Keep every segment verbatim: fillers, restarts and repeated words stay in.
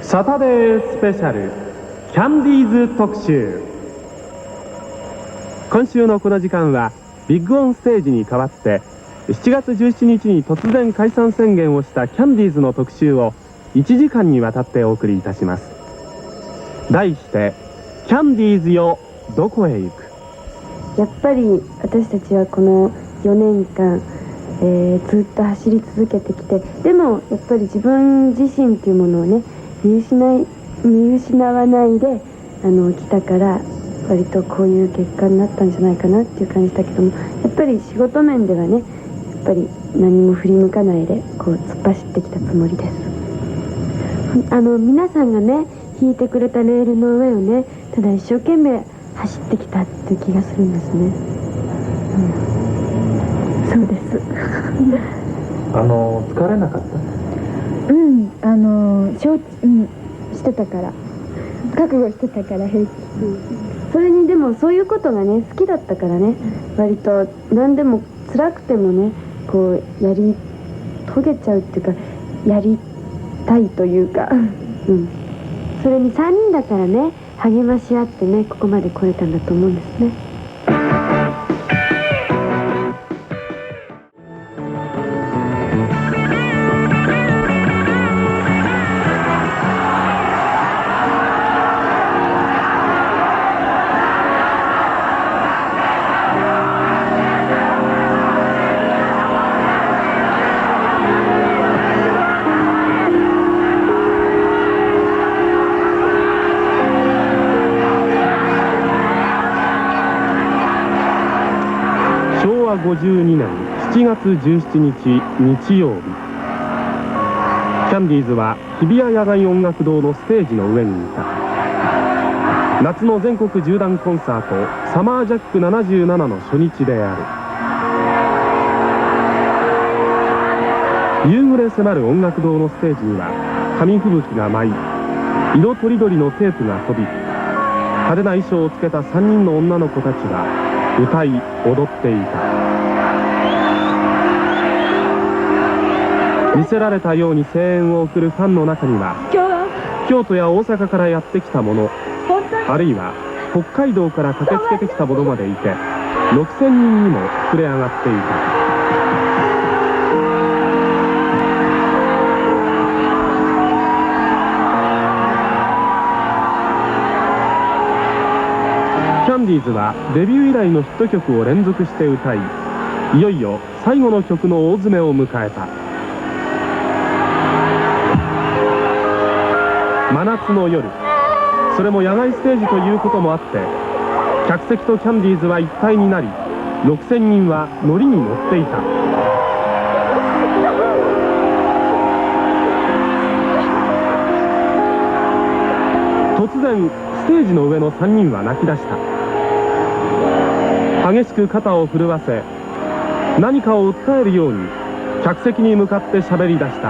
サタデースペシャルキャンディーズ特集。今週のこの時間はビッグオンステージに代わってしちがつじゅうしちにちに突然解散宣言をしたキャンディーズの特集をいちじかんにわたってお送りいたします。題してキャンディーズよどこへ行く。 やっぱり私たちはこのよねんかん、えー、ずっと走り続けてきて、でもやっぱり自分自身っていうものをね見失い見失わないであの来たから、割とこういう結果になったんじゃないかなっていう感じだけども、やっぱり仕事面ではねやっぱり何も振り向かないでこう突っ走ってきたつもりです。あの皆さんがね引いてくれたレールの上をねただ一生懸命走ってきたっていう気がするんですね、うん、そうですあの疲れなかった？ うんあの承知、うん、してたから覚悟してたから平気、うん、それにでもそういうことがね好きだったからね、割と何でも辛くてもねこうやり遂げちゃうっていうかやりたいというか、うん、それにさんにんだからね励まし合ってねここまで来れたんだと思うんですね。 ごじゅうにねんしちがつじゅうしちにち日曜日、キャンディーズは日比谷野外音楽堂のステージの上にいた。夏の全国縦断コンサートサマージャックななじゅうななの初日である。夕暮れ迫る音楽堂のステージには紙吹雪が舞い、色とりどりのテープが飛び、派手な衣装をつけたさんにんの女の子たちが歌い踊っていた。見せられたように声援を送るファンの中には京都や大阪からやってきた者、あるいは北海道から駆けつけてきた者までいて、ろくせんにんにも膨れ上がっていた。キャンディーズはデビュー以来のヒット曲を連続して歌い、いよいよ最後の曲の大詰めを迎えた。真夏の夜、それも野外ステージということもあって、客席とキャンディーズは一体になり、ろくせんにんはノリに乗っていた。突然ステージの上のさんにんは泣き出した。激しく肩を震わせ、何かを訴えるように客席に向かって喋り出した。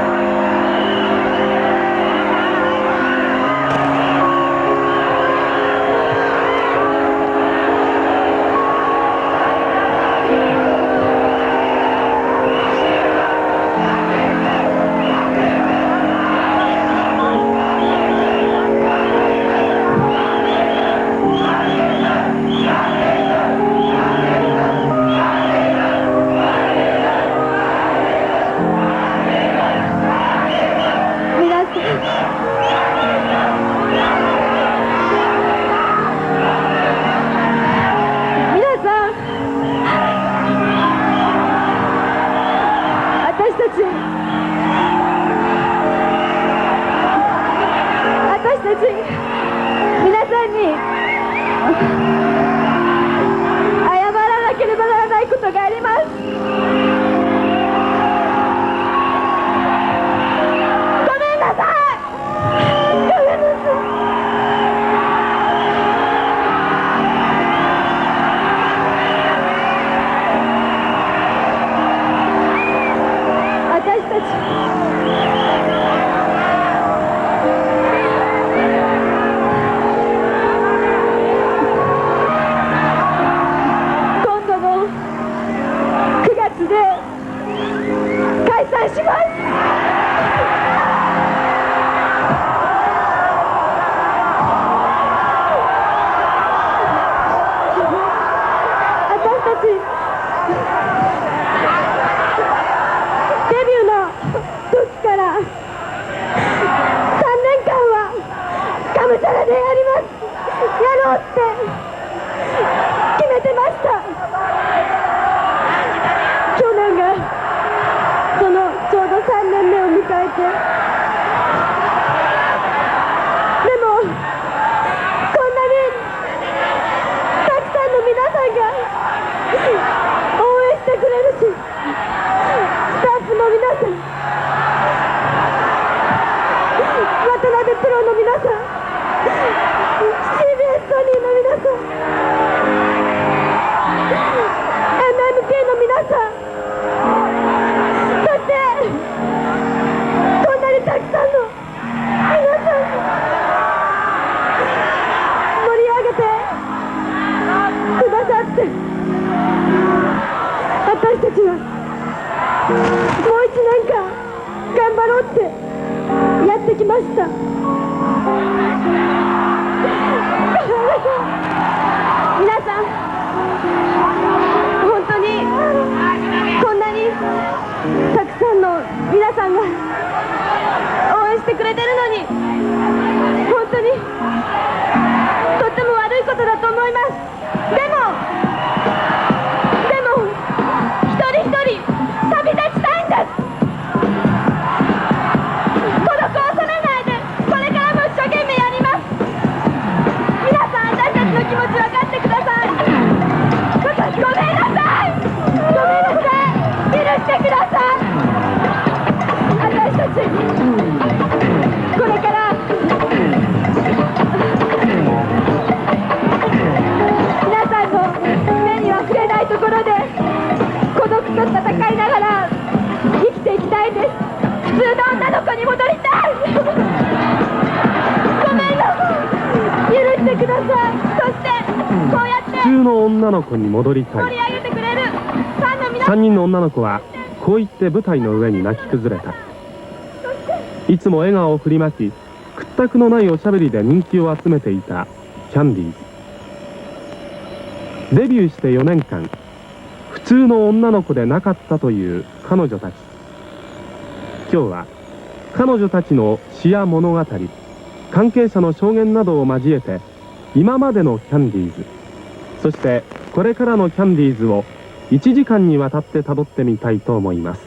皆さんに謝らなければならないことがあります。ごめんなさい。ごめんなさい。私たちろうって決めてました。去年がそのちょうどさんねんめを迎えて、でもこんなにたくさんの皆さんが応援してくれるし、スタッフの皆さん、渡辺プロの皆さん、 シービーエス ソニーの皆さん、 エムエムティー の皆さん、そしてこんなにたくさんの皆さん盛り上げてくださって、私たちはもういちねんかん頑張ろうってやってきました。皆さん、本当にこんなにたくさんの皆さんが応援してくれてるのに、本当にとっても悪いことだと思います。でもでも一人一人旅立ちたいんです。孤独を恐れないで、これからも一生懸命やります。皆さん、私たちの気持ち分かってください。ごめんなさい、ごめんなさい、許してください。私たちこれから皆さんの目には触れないところで孤独と戦いながら生きていきたいです。普通の女の子に戻りたい。ごめんなさい、許してください。そしてこうやって普通の女の子に戻りた盛りい。 上げてくれるファンの皆さん、 さんにんの女の子はこう言って舞台の上に泣き崩れた。いつも笑顔を振りまき、屈託のないおしゃべりで人気を集めていたキャンディーズ。デビューしてよねんかん、普通の女の子でなかったという彼女たち。今日は彼女たちの詩や物語、関係者の証言などを交えて、今までのキャンディーズ、そしてこれからのキャンディーズをいちじかんにわたってたどってみたいと思います。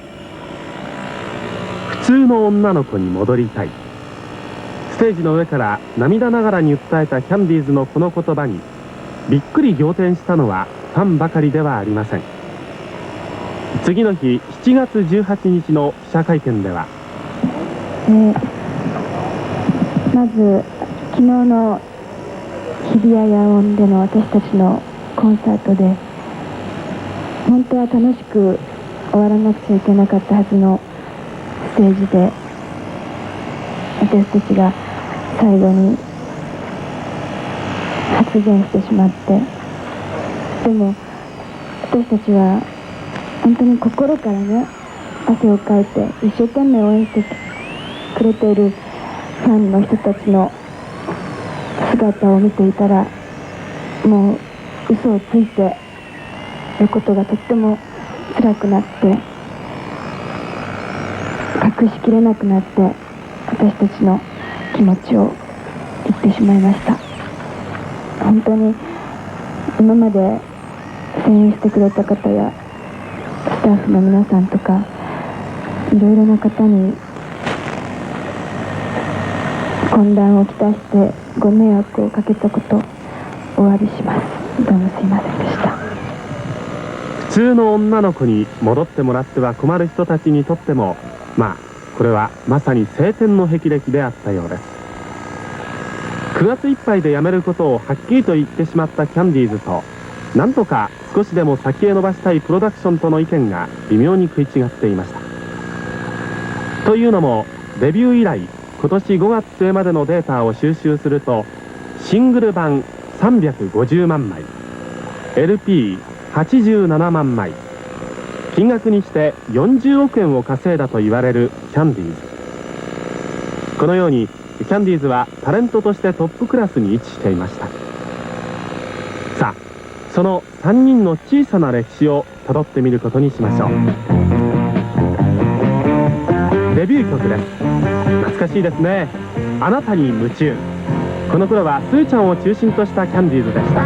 普通の女の子に戻りたい。ステージの上から涙ながらに訴えたキャンディーズのこの言葉にびっくり仰天したのはファンばかりではありません。次の日しちがつじゅうはちにちの記者会見では、 えーまず昨日の日比谷野音での私たちのコンサートで、本当は楽しく終わらなくちゃいけなかったはずのステージで、私たちが最後に発言してしまって、でも私たちは本当に心からね、汗をかいて一生懸命応援してくれているファンの人たちの姿を見ていたら、もう嘘をついていることがとっても辛くなって、隠しきれなくなって、私たちの気持ちを言ってしまいました。本当に今まで声援してくれた方やスタッフの皆さんとか、いろいろな方に混乱をきたしてご迷惑をかけたこと、お詫びします。どうもすいませんでした。 普通の女の子に戻ってもらっては困る人たちにとっても、まあこれはまさに晴天の霹靂であったようです。くがついっぱいで辞めることをはっきりと言ってしまったキャンディーズと、なんとか少しでも先へ伸ばしたいプロダクションとの意見が微妙に食い違っていました。というのもデビュー以来今年ごがつ末までのデータを収集すると、シングル版さんびゃくごじゅうまんまい、 エルピーはちじゅうななまんまい、金額にしてよんじゅうおくえんを稼いだと言われるキャンディーズ。このようにキャンディーズはタレントとしてトップクラスに位置していました。さあ、そのさんにんの小さな歴史をたどってみることにしましょう。デビュー曲です。懐かしいですね。あなたに夢中。 この頃はスーちゃんを中心としたキャンディーズでした。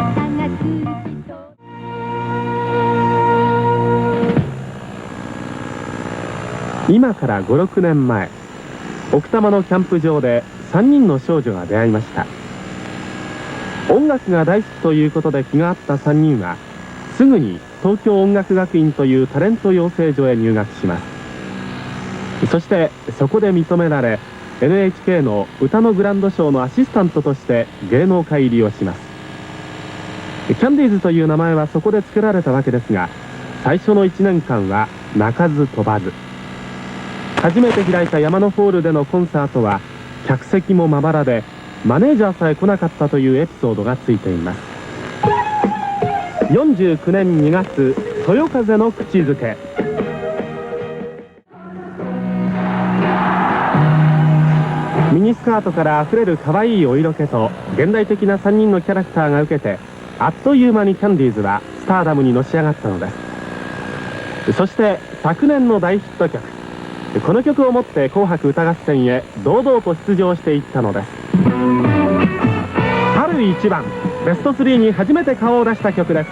今からごろくねんまえ、奥多摩のキャンプ場でさんにんの少女が出会いました。音楽が大好きということで気が合ったさんにんはすぐに東京音楽学院というタレント養成所へ入学します。そしてそこで認められ エヌエイチケー の歌のグランドショーのアシスタントとして芸能界入りをします。キャンディーズという名前はそこで作られたわけですが、最初のいちねんかんは鳴かず飛ばず。初めて開いた山のホールでのコンサートは客席もまばらでマネージャーさえ来なかったというエピソードがついています。よんじゅうきゅうねんにがつ、そよ風の口づけ。ミニスカートからあふれる可愛いお色気と現代的なさんにんのキャラクターが受けて、あっという間にキャンディーズはスターダムにのし上がったのです。そして昨年の大ヒット曲、この曲をもって紅白歌合戦へ堂々と出場していったのです。春一番、ベストスリーに初めて顔を出した曲です。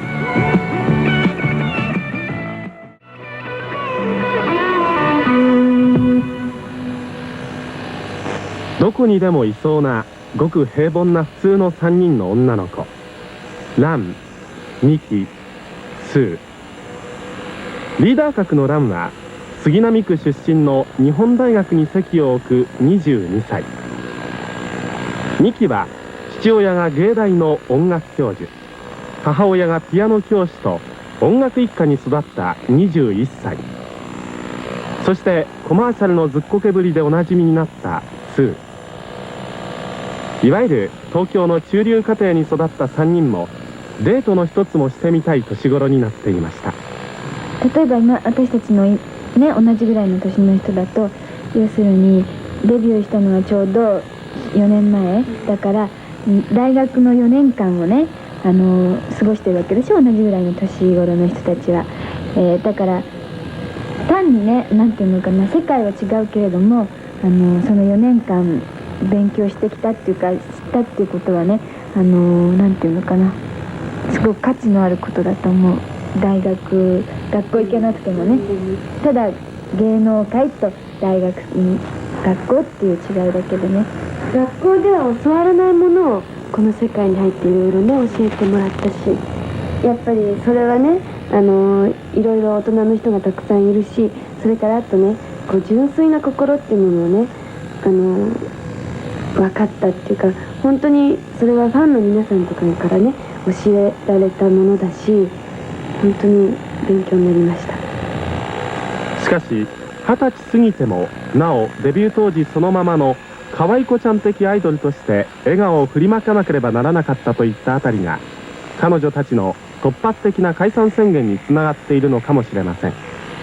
どこにでもいそうなごく平凡な普通のさんにんの女の子、ラン、ミキ、スー。リーダー格のランは杉並区出身の日本大学に籍を置くにじゅうにさい。ミキは父親が芸大の音楽教授、母親がピアノ教師と音楽一家に育ったにじゅういっさい。そしてコマーシャルのずっこけぶりでおなじみになったスー。いわゆる東京の中流家庭に育ったさんにんもデートの一つもしてみたい年頃になっていました。 例えば今私たちのね、同じぐらいの年の人だと、要するにデビューしたのはちょうどよねんまえだから、大学のよねんかんをね、あの過ごしてるわけでしょ、同じぐらいの年頃の人たちは。えー、だから単にね、なんていうのかな、世界は違うけれども、あのそのよねんかん勉強してきたっていうか、知ったっていうことはね、あのなんていうのかな、すごく価値のあることだと思う。大学学校行けなくてもね、ただ芸能界と大学に学校っていう違いだけでね、学校では教わらないものをこの世界に入っていろいろね教えてもらったし、やっぱりそれはね、あのいろいろ大人の人がたくさんいるし、それからあとね、こう純粋な心っていうものをね、あの分かったっていうか、本当にそれはファンの皆さんとかからね教えられたものだし、本当に勉強になりました。 しかし二十歳過ぎてもなおデビュー当時そのままの可愛い子ちゃん的アイドルとして笑顔を振りまかなければならなかったといったあたりが、彼女たちの突発的な解散宣言につながっているのかもしれません。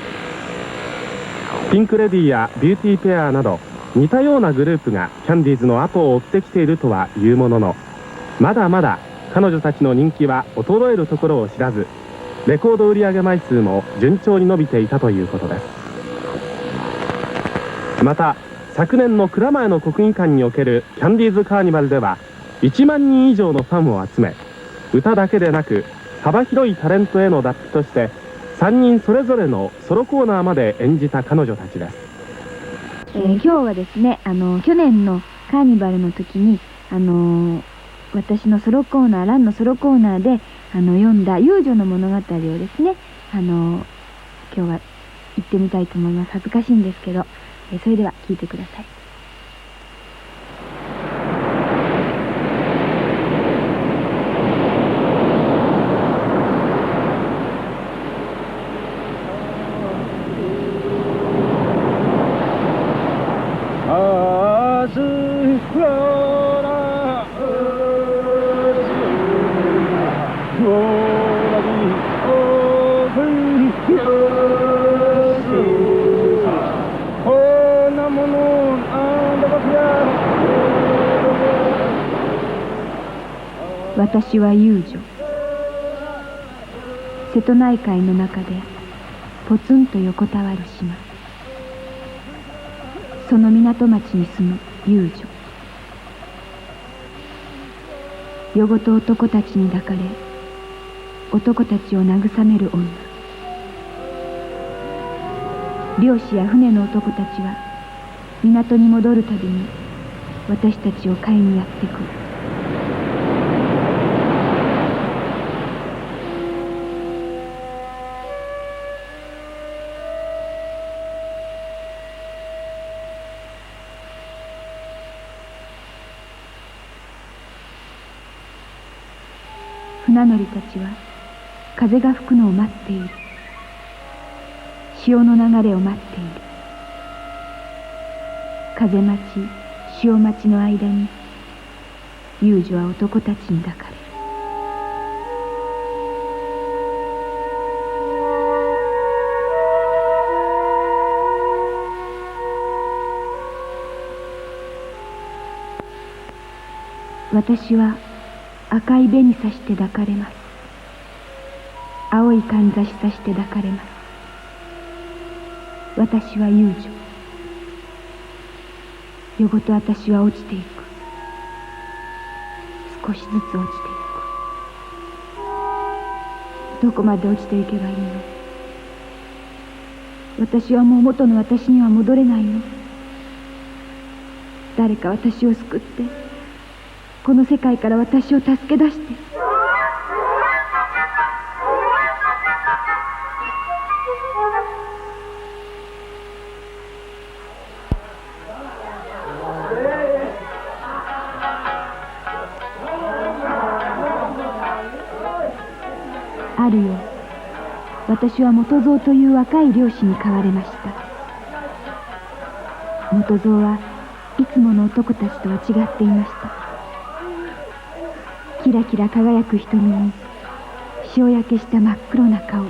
ピンクレディーやビューティーペアなど似たようなグループがキャンディーズの後を追ってきているとはいうものの、まだまだ彼女たちの人気は衰えるところを知らず、レコード売上枚数も順調に伸びていたということです。また昨年の蔵前の国技館におけるキャンディーズカーニバルではいちまんにん以上のファンを集め、歌だけでなく幅広いタレントへの脱皮としてさんにんそれぞれのソロコーナーまで演じた彼女たちです。 えー、今日はですね、あの去年のカーニバルの時に、あのー、私のソロコーナー、ランのソロコーナーであの読んだ遊女の物語をですね、あのー、今日は言ってみたいと思います。恥ずかしいんですけど、えー、それでは聞いてください。私は遊女。瀬戸内海の中でポツンと横たわる島、その港町に住む遊女。 夜ごと男たちに抱かれ、男たちを慰める女。漁師や船の男たちは港に戻るたびに私たちを買いにやってくる。船乗りたちは風が吹くのを待っている。潮の流れを待っている。風待ち、潮待ちの間に遊女は男たちに抱かれる。私は赤い紅さして抱かれます。青いかんざしさして抱かれます。私は遊女。夜ごと私は落ちていく。少しずつ落ちていく。どこまで落ちていけばいいの？私はもう元の私には戻れないの？誰か私を救って、この世界から私を助け出して。あるよ、私は元蔵という若い漁師に飼われました。元蔵はいつもの男たちとは違っていました。キラキラ輝く瞳に塩焼けした真っ黒な顔。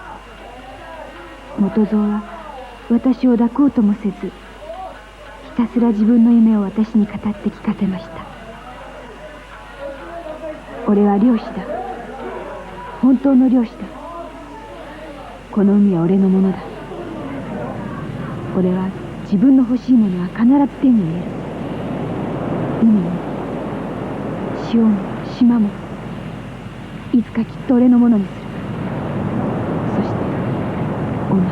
元蔵は私を抱こうともせず、ひたすら自分の夢を私に語って聞かせました。俺は漁師だ。本当の漁師だ。この海は俺のものだ。俺は自分の欲しいものは必ず手に入れる。海も潮も島もいつかきっと俺のものにする。そしてお前。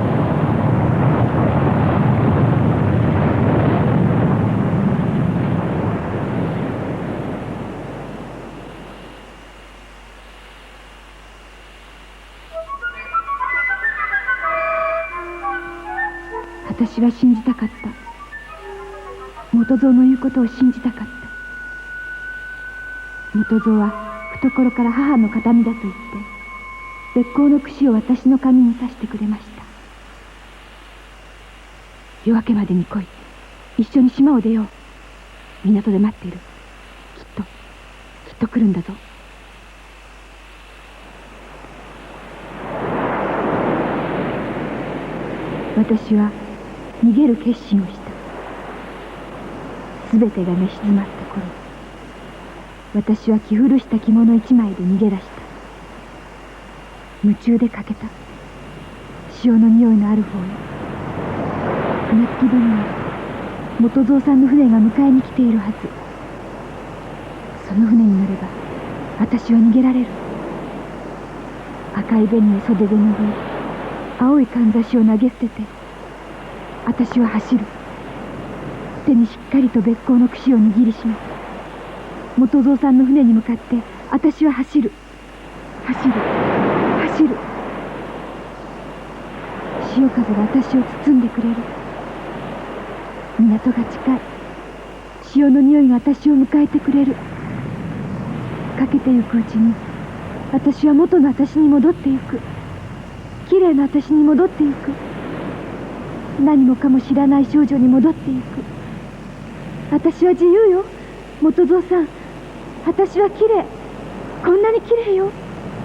私は信じたかった。元蔵の言うことを信じたかった。元蔵は懐から母の形見だと言って別行の櫛を私の髪に刺してくれました。夜明けまでに来い。一緒に島を出よう。港で待っている。きっときっと来るんだぞ。私は逃げる決心をした。すべてが寝静まった頃、私は着古した着物一枚で逃げ出した。夢中で駆けた。潮の匂いのある方へ。船着き場には元蔵さんの船が迎えに来ているはず。その船に乗れば私は逃げられる。赤い紅を袖で拭い、青いかんざしを投げ捨てて私は走る。手にしっかりと別行の櫛を握りしめて、元蔵さんの船に向かって私は走る。走る走る。潮風が私を包んでくれる。港が近い。潮の匂いが私を迎えてくれる。かけてゆくうちに私は元の私に戻ってゆく。きれいな私に戻ってゆく。何もかも知らない少女に戻ってゆく。私は自由よ、元蔵さん。私はきれい。こんなにきれいよ。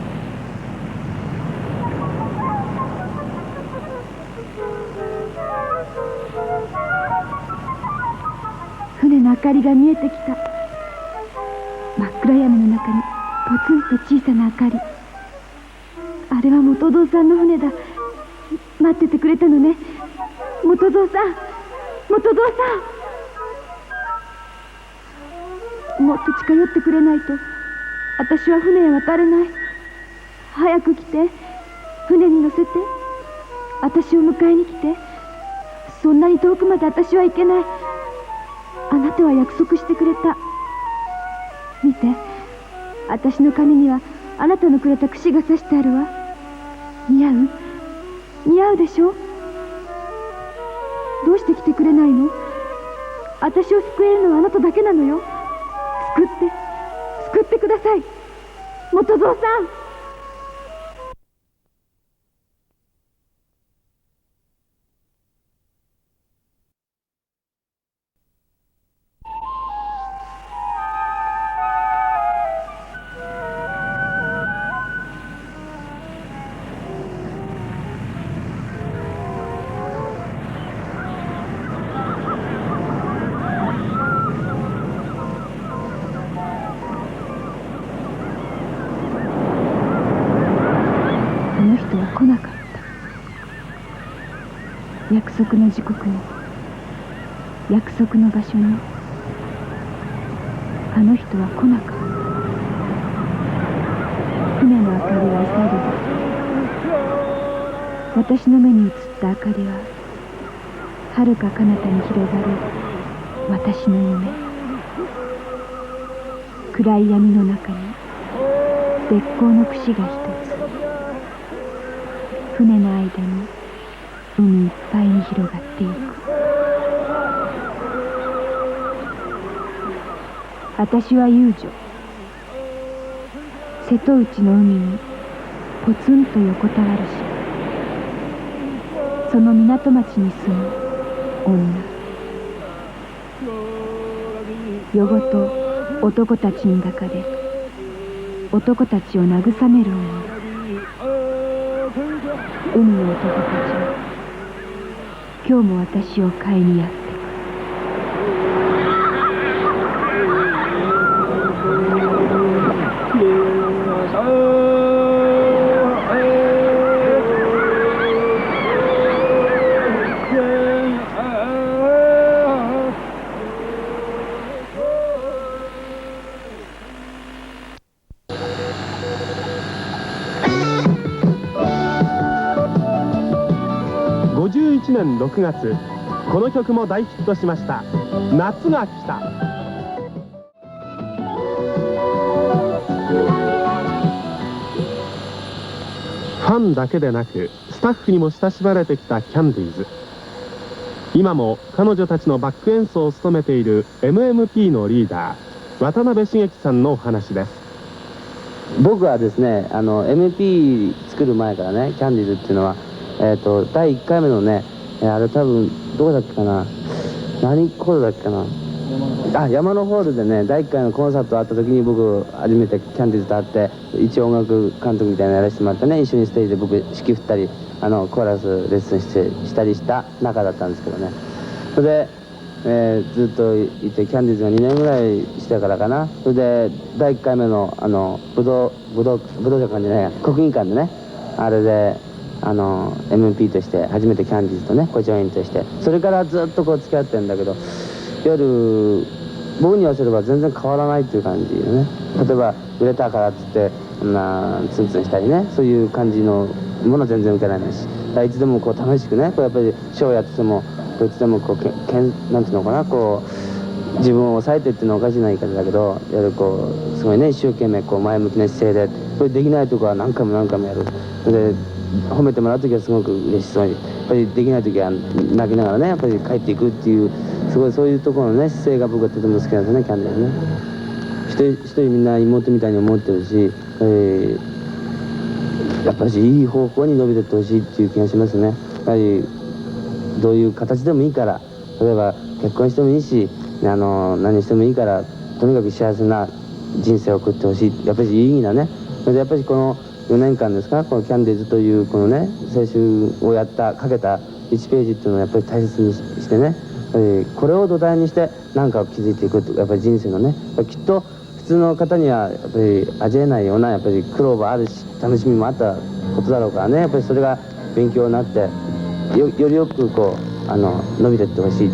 船の明かりが見えてきた。真っ暗闇の中にポツンと小さな明かり。あれは元蔵さんの船だ。待っててくれたのね、元蔵さん。元蔵さん。 もっと近寄ってくれないと私は船へ渡れない。早く来て、船に乗せて、私を迎えに来て。そんなに遠くまで私は行けない。あなたは約束してくれた。見て、私の髪にはあなたのくれた櫛が刺してあるわ。似合う？似合うでしょ？どうして来てくれないの？私を救えるのはあなただけなのよ。救って、救ってください、元蔵さん。あの人は来なかった。約束の時刻に、約束の場所に、あの人は来なかった。船の明かりは潔く、私の目に映った明かりは遥か彼方に広がる私の夢。暗い闇の中に絶好の櫛が一つ、船の間に海いっぱいに広がっていく。私は遊女。瀬戸内の海にポツンと横たわるし、その港町に住む女。夜ごと男たちに抱かれ、男たちを慰める女。海の男たちは今日も私を買いにやってくる。 ごじゅういちねんろくがつ、この曲も大ヒットしました。夏が来た。ファンだけでなくスタッフにも親しまれてきたキャンディーズ。今も彼女たちのバック演奏を務めている エムエムピー のリーダー渡辺茂樹さんのお話です。 僕はですね、あの エムピー 作る前からね、キャンディーズっていうのは、えー、とだいいっかいめのね、あれ多分どこだっけかな、何ホールだっけかな、あ、山のホールでね、だいいっかいのコンサートあった時に僕初めてキャンディーズと会って、一応音楽監督みたいなのやらせてもらってね、一緒にステージで僕指揮振ったり、あのコーラスレッスンしてしたりした仲だったんですけどね。それで、えー、ずっといて、キャンディーズがにねんぐらいしてからかな。それでだいいっかいめのあの武道武道武道館じゃないや、国技館でね、あれであの エムピー として初めてキャンディーズとねコジョインとして、それからずっとこう付き合ってるんだけど、夜僕に言わせれば全然変わらないっていう感じよね。例えば売れたからっつってなツンツンしたりね、そういう感じのものは全然受けられないし、いつでもこう楽しくね、こうやっぱりショーやっててもいつでもこうけけんなんていうのかな、こう自分を抑えてっていうのはおかしな言い方だけど、やるこうすごいね、一生懸命こう前向きな姿勢で、これできないとこは何回も何回もやる。で褒めてもらう時はすごく嬉しそうに、やっぱりできない時は泣きながらね、やっぱり帰っていくっていう、すごいそういうところのね姿勢が僕はとても好きなんですね、キャンディーズね。一人一人みんな妹みたいに思ってるし、えー、やっぱりいい方向に伸びてってほしいっていう気がしますね。やっぱりどういう形でもいいから、例えば結婚してもいいし、あの何してもいいから、とにかく幸せな人生を送ってほしい、やっぱり有意義なね。それでやっぱりこのよねんかんですか、このキャンディーズというこのね青春をやったかけたいちページっていうのをやっぱり大切にしてね、えー、これを土台にして何かを築いていくと、やっぱり人生のね、きっと普通の方にはやっぱり味えないようなやっぱり苦労もあるし、楽しみもあったことだろうからね、やっぱりそれが勉強になって よ, よりよくこうあの伸びていってほしい。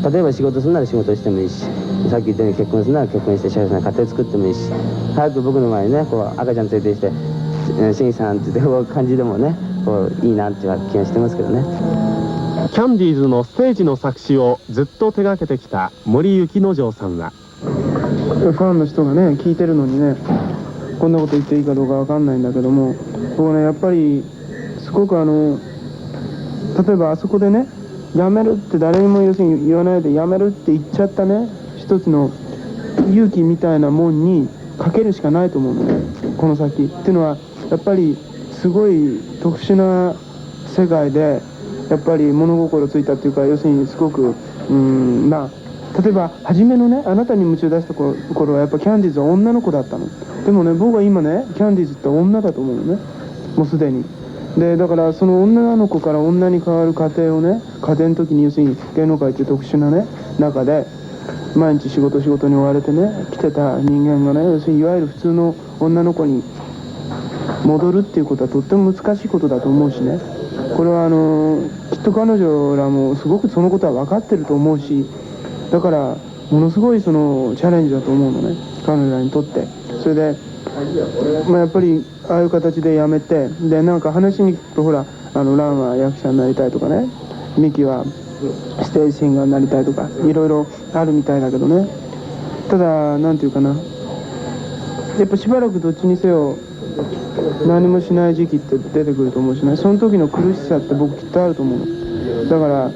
例えば仕事するなら仕事してもいいし、さっき言ったように結婚するなら結婚して幸せな家庭作ってもいいし、早く僕の前にねこう赤ちゃん連れてきて「しんさん」って言ってこう感じでもねこういいなっていう気がしてますけどね。 キャンディーズのステージの作詞をずっと手がけてきた森幸之丞さんは、 ファンの人がね聞いてるのにねこんなこと言っていいかどうかわかんないんだけども、僕ねやっぱりすごくあの例えばあそこでねやめるって誰にも要するに言わないでやめるって言っちゃったね一つの勇気みたいなもんにかけるしかないと思うのね、この先っていうのは。やっぱりすごい特殊な世界でやっぱり物心ついたっていうか、要するにすごくうんまあ例えば初めのねあなたに夢中出した頃はやっぱキャンディーズは女の子だったの。でもね僕は今ねキャンディーズって女だと思うのね、もうすでに。でだからその女の子から女に変わる過程をね、家庭の時に要するに芸能界っていう特殊なね中で毎日仕事仕事に追われてね来てた人間がね、要するにいわゆる普通の女の子に戻るっていうことはとっても難しいことだと思うしね。これはあのきっと彼女らもすごくそのことは分かってると思うし、だからものすごいそのチャレンジだと思うのね、彼女らにとって。それで、まあ、やっぱりああいう形でやめて、でなんか話に聞くとほらあのランは役者になりたいとかね、ミキはステージシンガーになりたいとかいろいろあるみたいだけどね。ただなんていうかな、やっぱしばらくどっちにせよ何もしない時期って出てくると思うしね、その時の苦しさって僕きっとあると思うの。だから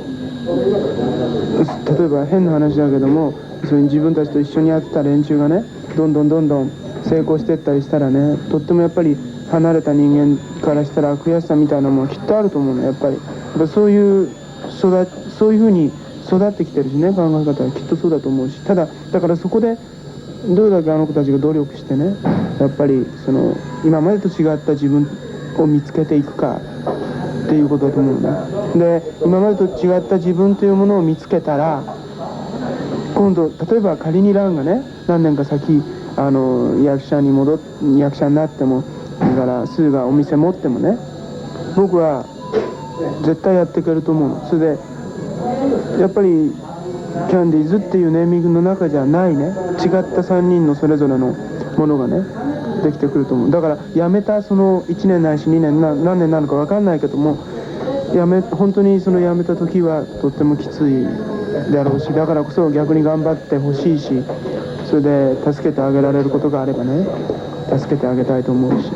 例えば変な話だけども、それに自分たちと一緒にやってた連中がねどんどんどんどん成功していったりしたらね、とってもやっぱり離れた人間からしたら悔しさみたいなものはきっとあると思うの。やっぱりやっぱそういう育そういうふうに育ってきてるしね、考え方はきっとそうだと思うし、ただだからそこでどれだけあの子たちが努力してね、やっぱりその今までと違った自分を見つけていくかっていうことだと思うんだ。で今までと違った自分というものを見つけたら、今度例えば仮にランがね何年か先あの役者に戻っ役者になっても、だからスーがお店持ってもね、僕は絶対やっていけると思うの。それでやっぱりキャンディーズっていうネーミングの中じゃないね、違ったさんにんのそれぞれのものがねできてくると思う。だから辞めたそのいちねんないしにねんな何年なのか分かんないけども、辞め本当にその辞めた時はとってもきついだろうし、だからこそ逆に頑張ってほしいし、それで助けてあげられることがあればね助けてあげたいと思うし。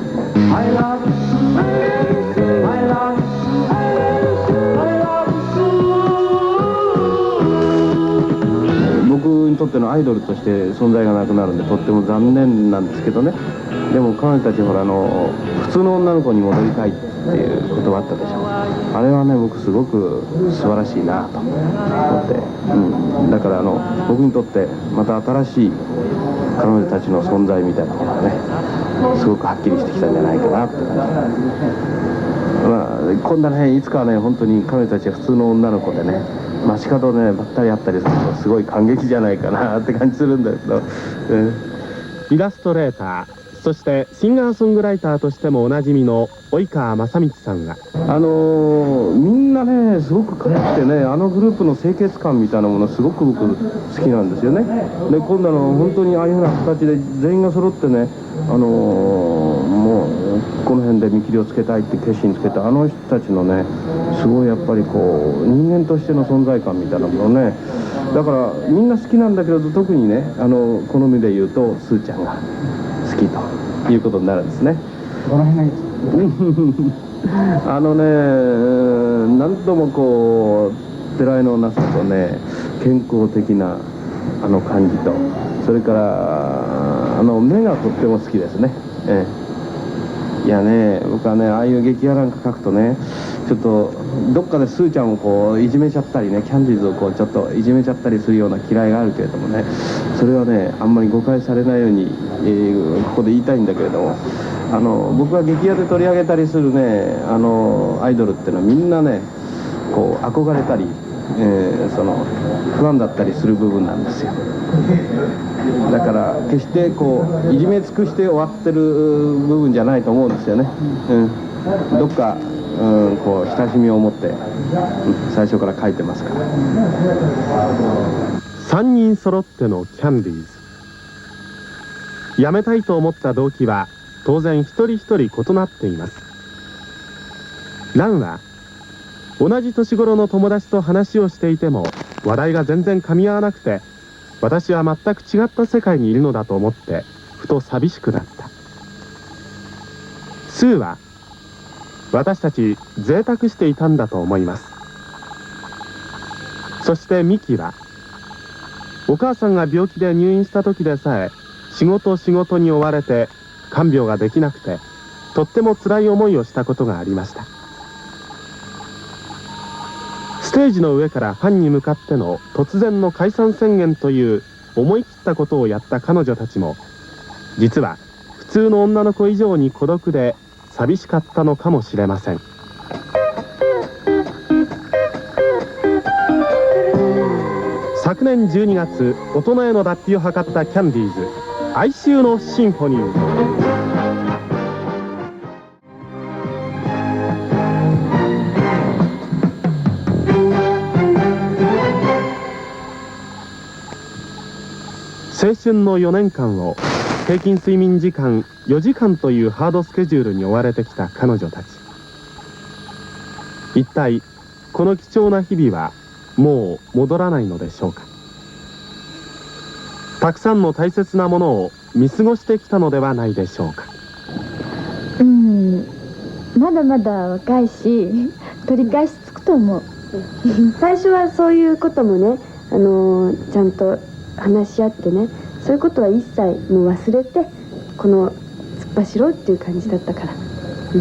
僕にとってのアイドルとして存在がなくなるんでとっても残念なんですけどね。でも彼女たちほらあの普通の女の子に戻りたいっていうことがあったでしょ。あれはね僕すごく素晴らしいなと思って、うん、だからあの僕にとってまた新しい彼女たちの存在みたいなものがねすごくはっきりしてきたんじゃないかなって感じ。まあ今度ねいつかはね本当に彼女たちは普通の女の子でね街角でねばったり会ったりするとすごい感激じゃないかなって感じするんだけど、うん、 イラストレーターそしてシンガーソングライターとしてもおなじみの及川正道さんが、 あのー、みんなねすごく可愛くてね、あのグループの清潔感みたいなものすごく僕好きなんですよね。で今度の本当にああいうふうな形で全員が揃ってね、あのー、もうこの辺で見切りをつけたいって決心つけたあの人たちのねすごいやっぱりこう人間としての存在感みたいなものね、だからみんな好きなんだけど特にねあの好みで言うとスーちゃんが好きということになるんですね。 どの辺がいいあのね何度もこう寺井のなさとね健康的なあの感じと、それからあの目がとっても好きですね。ええ、いやね僕はねああいう劇画なんか描くとねちょっとどっかでスーちゃんをこういじめちゃったりね、キャンディーズをこうちょっといじめちゃったりするような嫌いがあるけれどもね、それはねあんまり誤解されないように、えー、ここで言いたいんだけれども、あの僕が劇画で取り上げたりするねあのアイドルっていうのはみんなねこう憧れたり、えー、その不安だったりする部分なんですよ。だから決してこういじめ尽くして終わってる部分じゃないと思うんですよね。うん、どっかうん、こう親しみを持って最初から書いてますから。 さんにん揃ってのキャンディーズ。辞めたいと思った動機は当然一人一人異なっています。ランは同じ年頃の友達と話をしていても話題が全然噛み合わなくて、私は全く違った世界にいるのだと思ってふと寂しくなった。スーは私たち贅沢していたんだと思います。そしてミキはお母さんが病気で入院した時でさえ仕事仕事に追われて看病ができなくてとっても辛い思いをしたことがありました。ステージの上からファンに向かっての突然の解散宣言という思い切ったことをやった彼女たちも実は普通の女の子以上に孤独で寂しかったのかもしれません。昨年じゅうにがつ大人への脱皮を図ったキャンディーズ、哀愁のシンフォニー。青春のよねんかんを平均睡眠時間よじかんというハードスケジュールに追われてきた彼女たち。一体この貴重な日々はもう戻らないのでしょうか。たくさんの大切なものを見過ごしてきたのではないでしょうか。 うん、まだまだ若いし取り返しつくと思う。 最初はそういうこともね、あのー、ちゃんと話し合ってね、そういうことは一切もう忘れてこの突っ走ろうっていう感じだったから、うん、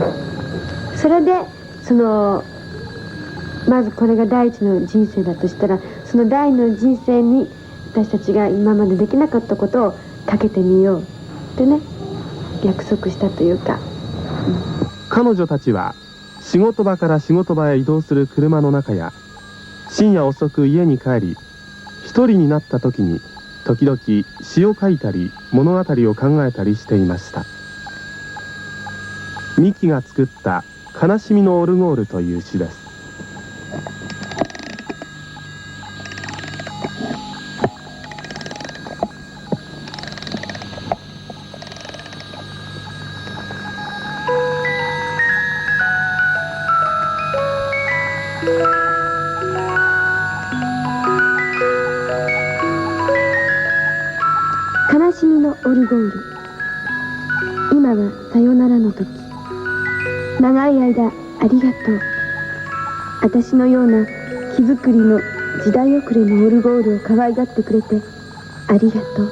それでそのまずこれが第一の人生だとしたら、その第二の人生に私たちが今までできなかったことをかけてみようってね、約束したというか、うん、 彼女たちは仕事場から仕事場へ移動する車の中や深夜遅く家に帰り一人になった時に時々詩を書いたり物語を考えたりしていました。ミキが作った「悲しみのオルゴール」という詩です。 悲しみのオルゴール。今はさよならの時。長い間ありがとう。私のような木作りの時代遅れのオルゴールを可愛がってくれてありがとう。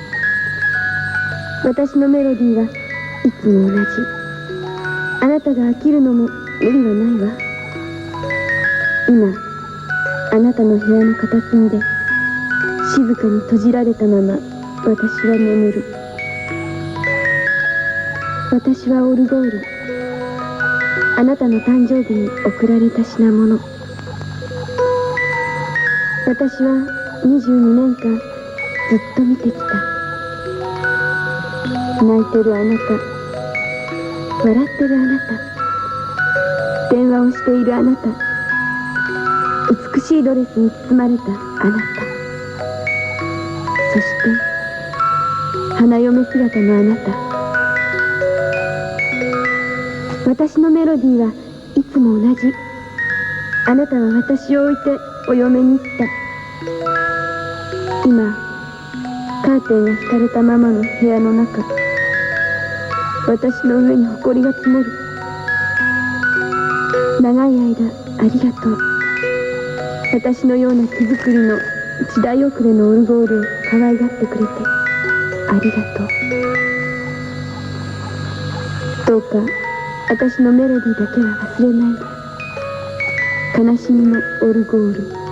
私のメロディーはいつも同じ。あなたが飽きるのも無理はないわ。今あなたの部屋の片隅で静かに閉じられたまま私は眠る。私はオルゴール。あなたの誕生日に贈られた品物。私はにじゅうにねんかんずっと見てきた。泣いてるあなた、笑ってるあなた、電話をしているあなた、美しいドレスに包まれたあなた、そして花嫁姿のあなた。私のメロディーはいつも同じ。あなたは私を置いてお嫁に行った。今カーテンが引かれたままの部屋の中、私の上に埃が積もる。長い間ありがとう。私のような木作りの時代遅れのオルゴールを可愛がってくれてありがとう。どうか私のメロディーだけは忘れないで。悲しみのオルゴール。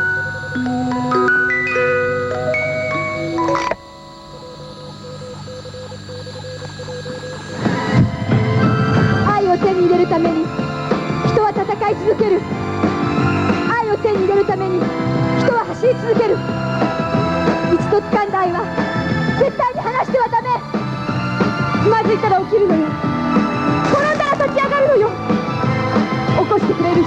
愛を手に入れるために人は戦い続ける。愛を手に入れるために人は走り続ける。一度掴んだ愛は絶対に離してはダメ。つまずいたら起きるのよ。転んだら立ち上がるのよ。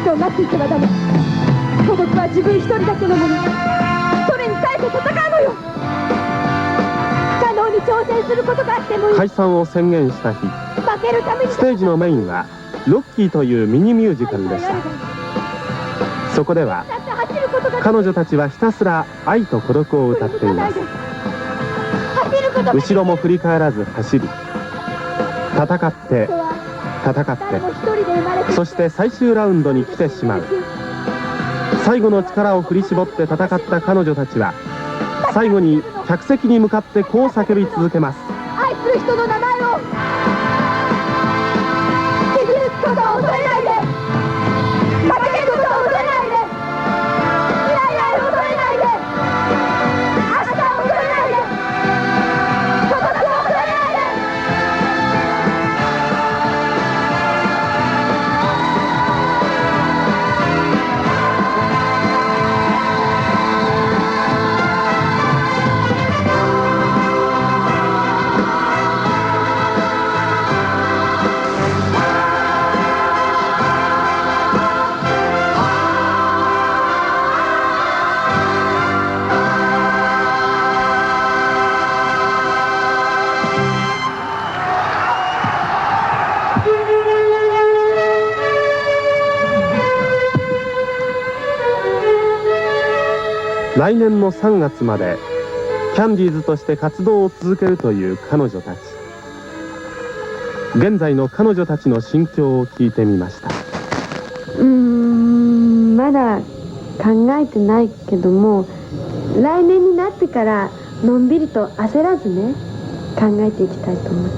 人を待っていてはダメ。孤独は自分一人だけのもの。それに耐えて戦うのよ。不可能に挑戦することがあってもいい。 解散を宣言した日、 負けるためにステージのメインはロッキーというミニミュージカルでした。そこでは彼女たちはひたすら愛と孤独を歌っています。後ろも振り返らず走り、戦って戦ってそして最終ラウンドに来てしまう。最後の力を振り絞って戦った彼女たちは最後に客席に向かってこう叫び続けます。 愛する人の名前を傷つくことを恐れないで、負けることを恐れないで、未来を恐れないで、明日を恐れないで、孤独を恐れないで。 来年のさんがつまでキャンディーズとして活動を続けるという彼女たち。現在の彼女たちの心境を聞いてみました。 うーんまだ考えてないけども、来年になってからのんびりと焦らずね考えていきたいと思って。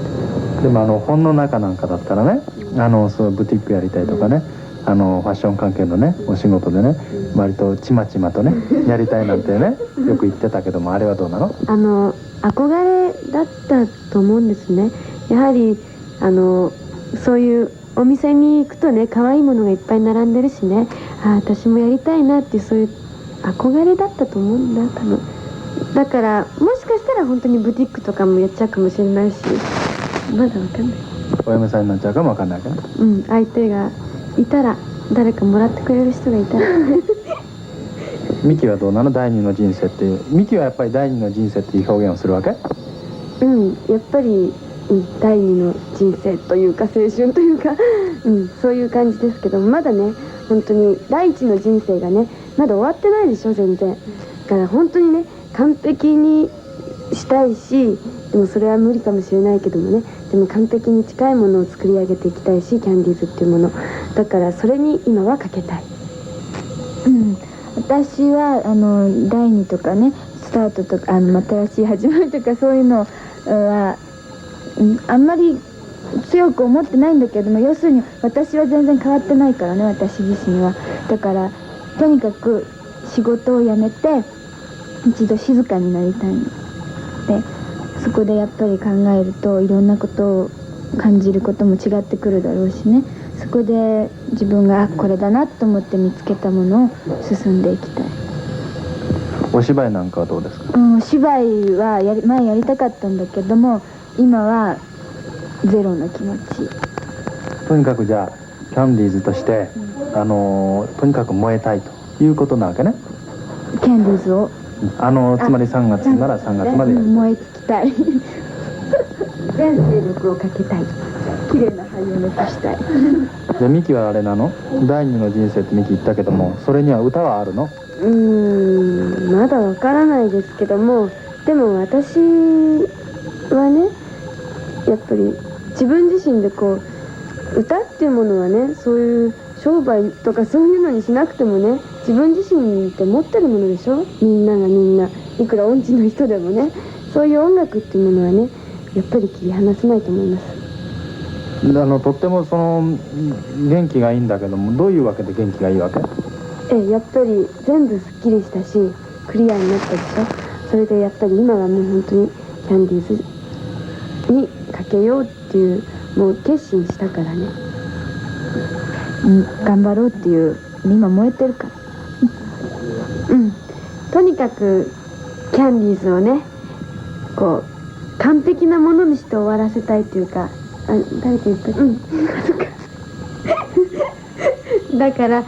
でもあの本の中なんかだったらね、あのそうブティックやりたいとかね、あのファッション関係のねお仕事でね割とちまちまとねやりたいなんてねよく言ってたけども、あれはどうなの？ あの憧れだったと思うんですね。やはりあのそういうお店に行くとね可愛いものがいっぱい並んでるしね、あ私もやりたいなっていうそういう憧れだったと思うんだ多分。だからもしかしたら本当にブティックとかもやっちゃうかもしれないし、まだわかんない。 お嫁さんになっちゃうかもわかんないけど、 うん相手がいたら、誰かもらってくれる人がいたらミキはどうなの？第二の人生っていう、ミキはやっぱり第二の人生っていう表現をするわけ？ うんやっぱり、うん、第二の人生というか青春というか、うん、そういう感じですけど、まだね本当に第一の人生がねまだ終わってないでしょ全然。だから本当にね完璧にしたいし、でもそれは無理かもしれないけどもね、でも完璧に近いものを作り上げていきたいし、キャンディーズっていうものだからそれに今はかけたい。 うん、私はあのだいにとかねスタートとかあの新しい始まりとかそういうのは、うん、あんまり強く思ってないんだけども、要するに私は全然変わってないからね、私自身は。だからとにかく仕事を辞めて一度静かになりたいので、そこでやっぱり考えるといろんなことを感じることも違ってくるだろうしね、そこで自分がこれだなと思って見つけたものを進んでいきたい。 お芝居なんかはどうですか？ うん、お芝居はやり前やりたかったんだけども、今はゼロの気持ち。 とにかくじゃあキャンディーズとして、うん、あのとにかく燃えたいということなわけね。 キャンディーズをあのつまりさんがつならさんがつまでやる。 燃え尽きたい全勢力をかけたい。綺麗な俳優を目指したい。 でミキはあれなの？第二の人生ってミキ言ったけども、それには歌はあるの？ うーんまだわからないですけども、でも私はねやっぱり自分自身でこう歌っていうものはね、そういう商売とかそういうのにしなくてもね、自分自身って持ってるものでしょ。みんながみんないくら音痴の人でもね、そういう音楽っていうものはねやっぱり切り離せないと思います。 あのとってもその元気がいいんだけども、どういうわけで元気がいいわけ？ えやっぱり全部すっきりしたしクリアになったでしょ。それでやっぱり今はもう本当にキャンディーズにかけようっていうもう決心したからね、 うん、頑張ろうっていう今燃えてるからうんとにかくキャンディーズをねこう完璧なものにして終わらせたいっていうか、あ誰か言ったうんそっかだからと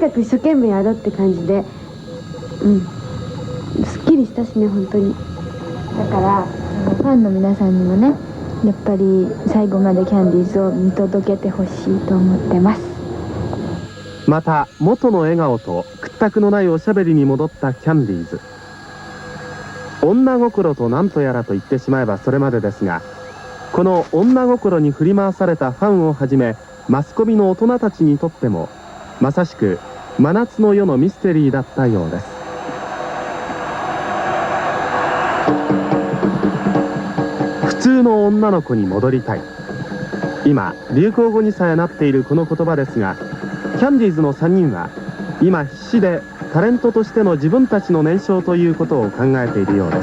かく一生懸命やろうって感じで、うんすっきりしたしね本当に。 だからあのファンの皆さんにもねやっぱり最後までキャンディーズを見届けてほしいと思ってます。 また元の笑顔と屈託のないおしゃべりに戻ったキャンディーズ。女心と何とやらと言ってしまえばそれまでですが、この女心に振り回されたファンをはじめマスコミの大人たちにとってもまさしく真夏の夜のミステリーだったようです。普通の女の子に戻りたい。今流行語にさえなっているこの言葉ですが、キャンディーズのさんにんは今必死でタレントとしての自分たちの燃焼ということを考えているようです。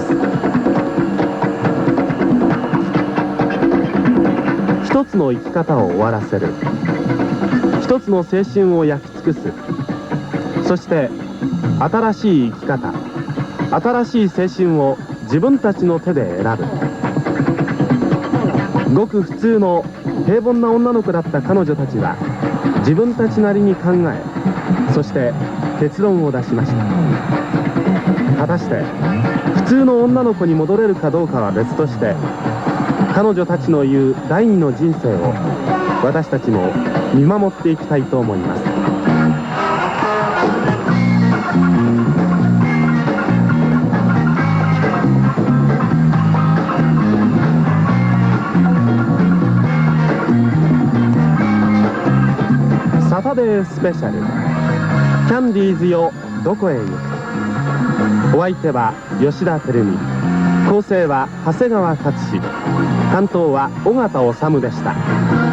一つの生き方を終わらせる、一つの青春を焼き尽くす、そして新しい生き方、新しい青春を自分たちの手で選ぶ。ごく普通の平凡な女の子だった彼女たちは自分たちなりに考え、そして結論を出しました。果たして普通の女の子に戻れるかどうかは別として、彼女たちの言う第二の人生を私たちも見守っていきたいと思います。サタデースペシャル、キャンディーズよどこへ行く。お相手は吉田照美、構成は長谷川勝志、担当は尾形治でした。